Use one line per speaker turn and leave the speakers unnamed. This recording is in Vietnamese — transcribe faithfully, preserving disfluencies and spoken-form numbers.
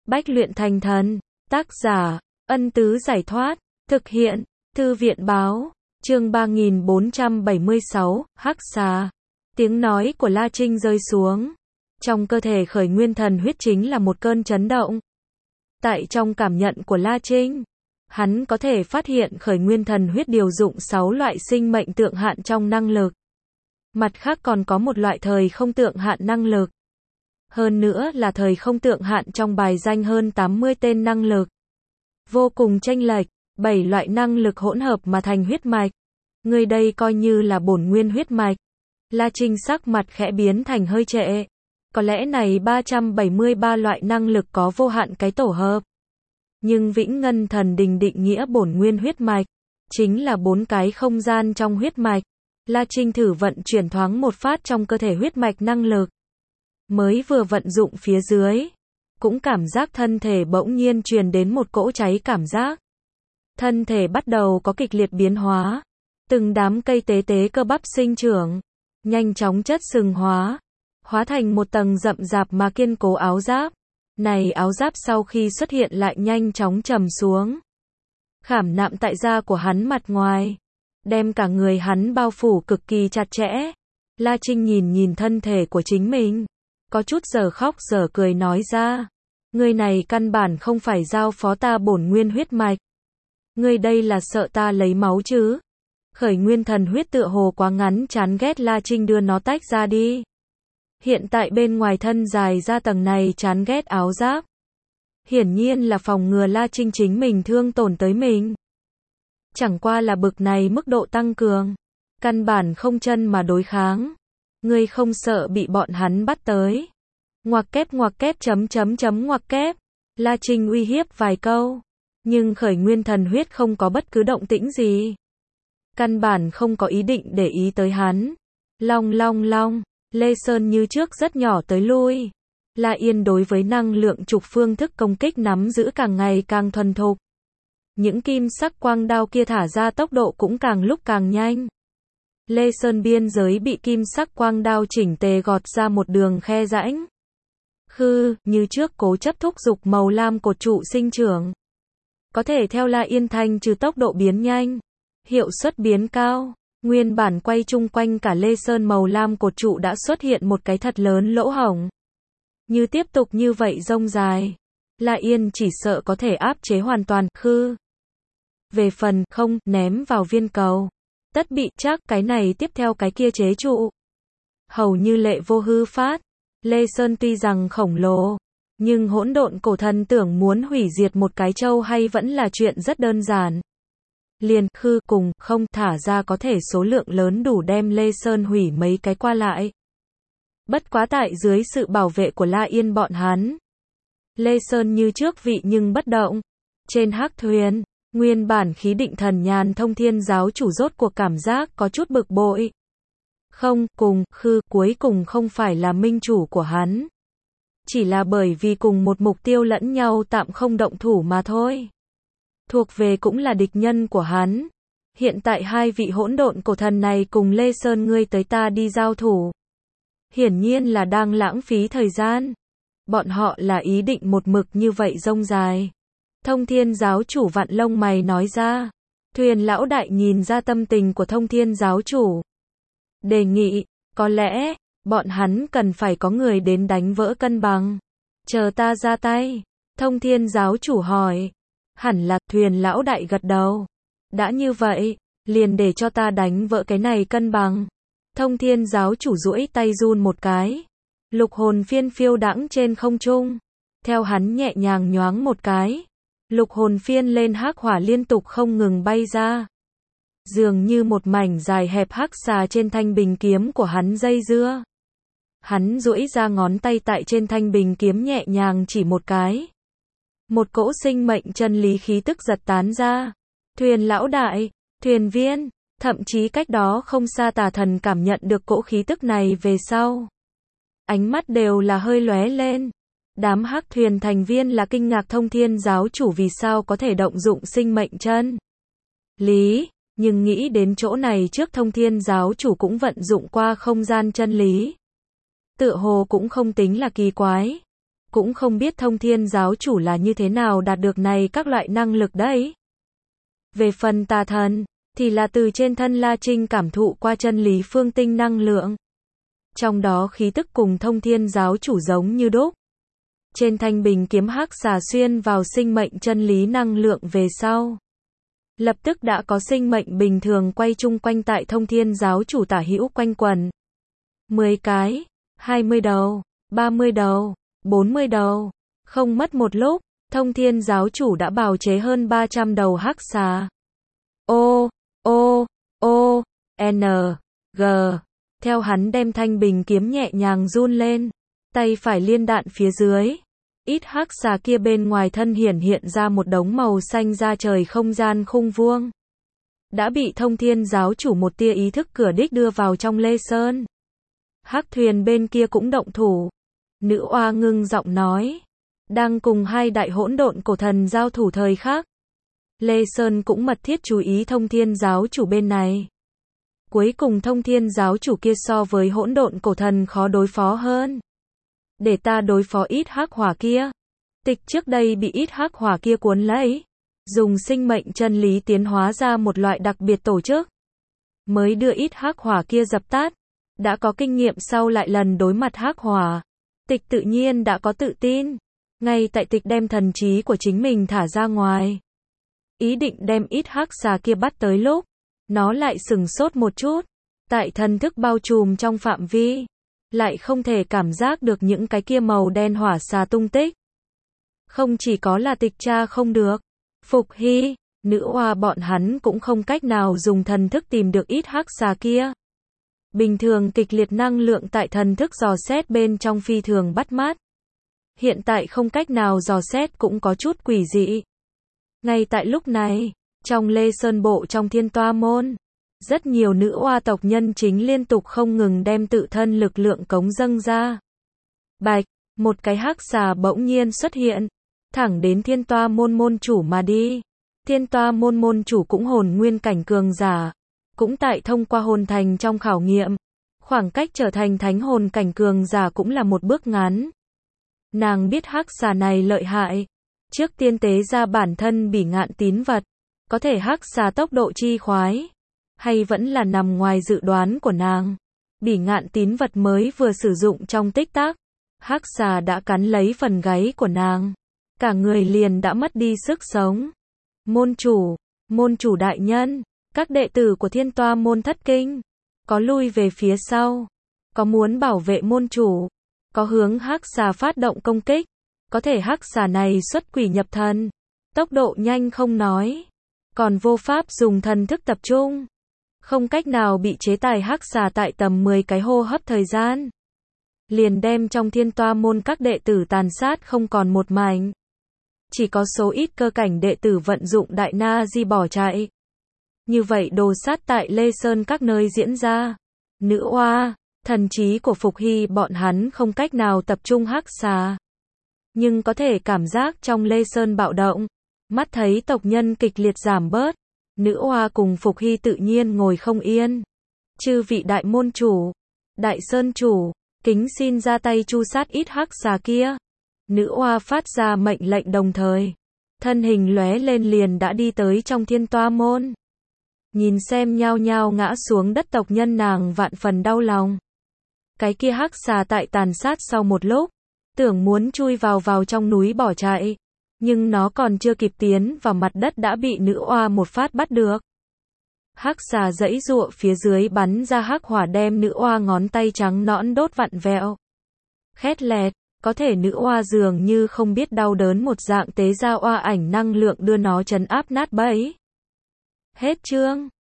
Bách luyện thành thần. Tác giả, Ân Tứ Giải Thoát. Thực hiện, Thư viện Báo. Chương ba nghìn bốn trăm bảy mươi sáu, Hắc Xà. Tiếng nói của La Trinh rơi xuống. Trong cơ thể khởi nguyên thần huyết chính là một cơn chấn động. Tại trong cảm nhận của La Trinh, hắn có thể phát hiện khởi nguyên thần huyết điều dụng sáu loại sinh mệnh tượng hạn trong năng lực. Mặt khác còn có một loại thời không tượng hạn năng lực. Hơn nữa là thời không tượng hạn trong bài danh hơn tám mươi tên năng lực. Vô cùng chênh lệch, bảy loại năng lực hỗn hợp mà thành huyết mạch. Người đây coi như là bổn nguyên huyết mạch. La Trinh sắc mặt khẽ biến thành hơi trệ. Có lẽ này ba trăm bảy mươi ba loại năng lực có vô hạn cái tổ hợp. Nhưng Vĩnh Ngân Thần Đình định nghĩa bổn nguyên huyết mạch, chính là bốn cái không gian trong huyết mạch. La Trinh thử vận chuyển thoáng một phát trong cơ thể huyết mạch năng lực. Mới vừa vận dụng phía dưới, cũng cảm giác thân thể bỗng nhiên truyền đến một cỗ cháy cảm giác. Thân thể bắt đầu có kịch liệt biến hóa. Từng đám cây tế tế cơ bắp sinh trưởng, nhanh chóng chất sừng hóa, hóa thành một tầng rậm rạp mà kiên cố áo giáp. Này áo giáp sau khi xuất hiện lại nhanh chóng trầm xuống, khảm nạm tại da của hắn mặt ngoài, đem cả người hắn bao phủ cực kỳ chặt chẽ. La Trinh nhìn nhìn thân thể của chính mình, có chút giờ khóc giờ cười nói ra, ngươi này căn bản không phải giao phó ta bổn nguyên huyết mạch. Ngươi đây là sợ ta lấy máu chứ? Khởi nguyên thần huyết tựa hồ quá ngắn chán ghét La Trinh đưa nó tách ra đi. Hiện tại bên ngoài thân dài ra tầng này chán ghét áo giáp. Hiển nhiên là phòng ngừa La Trinh chính mình thương tổn tới mình. Chẳng qua là bực này mức độ tăng cường, căn bản không chân mà đối kháng. Ngươi không sợ bị bọn hắn bắt tới. Ngoặc kép ngoặc kép chấm chấm chấm ngoặc kép. La Trinh uy hiếp vài câu. Nhưng khởi nguyên thần huyết không có bất cứ động tĩnh gì. Căn bản không có ý định để ý tới hắn. Long long long. Lê Sơn như trước rất nhỏ tới lui. La Yên đối với năng lượng trục phương thức công kích nắm giữ càng ngày càng thuần thục. Những kim sắc quang đao kia thả ra tốc độ cũng càng lúc càng nhanh. Lê Sơn biên giới bị kim sắc quang đao chỉnh tề gọt ra một đường khe rãnh. Khư, như trước cố chấp thúc giục màu lam cột trụ sinh trưởng. Có thể theo La Yên thanh trừ tốc độ biến nhanh, hiệu suất biến cao. Nguyên bản quay chung quanh cả Lê Sơn màu lam cột trụ đã xuất hiện một cái thật lớn lỗ hổng. Như tiếp tục như vậy rông dài, La Yên chỉ sợ có thể áp chế hoàn toàn khư. Về phần không ném vào viên cầu, tất bị chắc cái này tiếp theo cái kia chế trụ. Hầu như lệ vô hư phát. Lê Sơn tuy rằng khổng lồ, nhưng hỗn độn cổ thần tưởng muốn hủy diệt một cái châu hay vẫn là chuyện rất đơn giản. Liền khư cùng không thả ra có thể số lượng lớn đủ đem Lê Sơn hủy mấy cái qua lại. Bất quá tại dưới sự bảo vệ của La Yên bọn hắn, Lê Sơn như trước vị nhưng bất động. Trên hắc thuyền, nguyên bản khí định thần nhàn Thông Thiên giáo chủ rốt cuộc cảm giác có chút bực bội. Không cùng khư cuối cùng không phải là minh chủ của hắn, chỉ là bởi vì cùng một mục tiêu lẫn nhau tạm không động thủ mà thôi. Thuộc về cũng là địch nhân của hắn. Hiện tại hai vị hỗn độn cổ thần này cùng Lê Sơn ngươi tới ta đi giao thủ, hiển nhiên là đang lãng phí thời gian. Bọn họ là ý định một mực như vậy rông dài. Thông Thiên giáo chủ vặn lông mày nói ra. Thuyền lão đại nhìn ra tâm tình của Thông Thiên giáo chủ, đề nghị, có lẽ bọn hắn cần phải có người đến đánh vỡ cân bằng. Chờ ta ra tay. Thông Thiên giáo chủ hỏi. Hẳn là, thuyền lão đại gật đầu. Đã như vậy, liền để cho ta đánh vỡ cái này cân bằng. Thông Thiên giáo chủ duỗi tay run một cái. Lục hồn phiên phiêu đãng trên không trung. Theo hắn nhẹ nhàng nhoáng một cái, lục hồn phiên lên hắc hỏa liên tục không ngừng bay ra. Dường như một mảnh dài hẹp hắc xà trên thanh bình kiếm của hắn dây dưa. Hắn duỗi ra ngón tay tại trên thanh bình kiếm nhẹ nhàng chỉ một cái. Một cỗ sinh mệnh chân lý khí tức giật tán ra. Thuyền lão đại, thuyền viên, thậm chí cách đó không xa tà thần cảm nhận được cỗ khí tức này về sau. Ánh mắt đều là hơi lóe lên. Đám hắc thuyền thành viên là kinh ngạc Thông Thiên giáo chủ vì sao có thể động dụng sinh mệnh chân lý, nhưng nghĩ đến chỗ này trước Thông Thiên giáo chủ cũng vận dụng qua không gian chân lý. Tựa hồ cũng không tính là kỳ quái. cũng không biết thông thiên giáo chủ là như thế nào đạt được này các loại năng lực đấy. Về phần tà thần, thì là từ trên thân La Trinh cảm thụ qua chân lý phương tinh năng lượng. Trong đó khí tức cùng thông thiên giáo chủ giống như đúc. Trên thanh bình kiếm hắc xà xuyên vào sinh mệnh chân lý năng lượng về sau. Lập tức đã có sinh mệnh bình thường quay chung quanh tại thông thiên giáo chủ tả hữu quanh quần. mười cái, hai mươi đầu, ba mươi đầu, bốn mươi đầu. Không mất một lúc, thông thiên giáo chủ đã bào chế hơn ba trăm đầu hắc xà. O, O, O, N, G. Theo hắn đem thanh bình kiếm nhẹ nhàng run lên, tay phải liên đạn phía dưới. Ít hắc xà kia bên ngoài thân hiển hiện ra một đống màu xanh da trời không gian khung vuông. Đã bị thông thiên giáo chủ một tia ý thức cửa đích đưa vào trong Lê Sơn. Hắc thuyền bên kia cũng động thủ. Nữ oa ngưng giọng nói. Đang cùng hai đại hỗn độn cổ thần giao thủ thời khắc. Lê Sơn cũng mật thiết chú ý thông thiên giáo chủ bên này. Cuối cùng thông thiên giáo chủ kia so với hỗn độn cổ thần khó đối phó hơn. Để ta đối phó ít hắc hỏa kia. Tịch trước đây bị ít hắc hỏa kia cuốn lấy. Dùng sinh mệnh chân lý tiến hóa ra một loại đặc biệt tổ chức. Mới đưa ít hắc hỏa kia dập tắt. Đã có kinh nghiệm sau lại lần đối mặt hắc hỏa. Tịch tự nhiên đã có tự tin. Ngay tại tịch đem thần trí của chính mình thả ra ngoài. Ý định đem ít hắc xà kia bắt tới lúc. Nó lại sừng sốt một chút. Tại thần thức bao trùm trong phạm vi. Lại không thể cảm giác được những cái kia màu đen hỏa xà tung tích. Không chỉ có là tịch tra không được. Phục Hy, nữ oa bọn hắn cũng không cách nào dùng thần thức tìm được ít hắc xà kia. Bình thường kịch liệt năng lượng tại thần thức dò xét bên trong phi thường bắt mắt. Hiện tại không cách nào dò xét cũng có chút quỷ dị. Ngay tại lúc này, trong Lê Sơn Bộ trong Thiên Toa Môn, rất nhiều nữ oa tộc nhân chính liên tục không ngừng đem tự thân lực lượng cống dâng ra. Bạch, một cái hắc xà bỗng nhiên xuất hiện, thẳng đến Thiên Toa Môn môn chủ mà đi. Thiên Toa Môn môn chủ cũng hồn nguyên cảnh cường giả, cũng tại thông qua hồn thành trong khảo nghiệm, khoảng cách trở thành thánh hồn cảnh cường giả cũng là một bước ngắn. Nàng biết hắc xà này lợi hại, trước tiên tế ra bản thân bỉ ngạn tín vật, có thể hắc xà tốc độ chi khoái, hay vẫn là nằm ngoài dự đoán của nàng. Bỉ ngạn tín vật mới vừa sử dụng trong tích tắc, hắc xà đã cắn lấy phần gáy của nàng, cả người liền đã mất đi sức sống. Môn chủ, môn chủ đại nhân, các đệ tử của Thiên Toa Môn thất kinh, có lui về phía sau, có muốn bảo vệ môn chủ, có hướng hắc xà phát động công kích, có thể hắc xà này xuất quỷ nhập thần, tốc độ nhanh không nói, còn vô pháp dùng thần thức tập trung, không cách nào bị chế tài. Hắc xà tại tầm mười cái hô hấp thời gian, liền đem trong Thiên Toa Môn các đệ tử tàn sát không còn một mảnh. Chỉ có số ít cơ cảnh đệ tử vận dụng đại na di bỏ chạy. Như vậy đồ sát tại Lê Sơn các nơi diễn ra. Nữ oa, thần trí của Phục Hy bọn hắn không cách nào tập trung hắc xà. Nhưng có thể cảm giác trong Lê Sơn bạo động. Mắt thấy tộc nhân kịch liệt giảm bớt. Nữ oa cùng Phục Hy tự nhiên ngồi không yên. Chư vị đại môn chủ, đại sơn chủ, kính xin ra tay chu sát ít hắc xà kia. Nữ oa phát ra mệnh lệnh đồng thời. Thân hình lóe lên liền đã đi tới trong Thiên Toa Môn. Nhìn xem nhao nhao ngã xuống đất tộc nhân, nàng vạn phần đau lòng. Cái kia hắc xà tại tàn sát sau một lúc, tưởng muốn chui vào vào trong núi bỏ chạy. Nhưng nó còn chưa kịp tiến vào mặt đất đã bị nữ oa một phát bắt được. Hắc xà giãy giụa phía dưới bắn ra hắc hỏa đem nữ oa ngón tay trắng nõn đốt vặn vẹo. Khét lẹt, có thể nữ oa dường như không biết đau đớn một dạng tế ra oa ảnh năng lượng đưa nó trấn áp nát bẫy. Hết chương.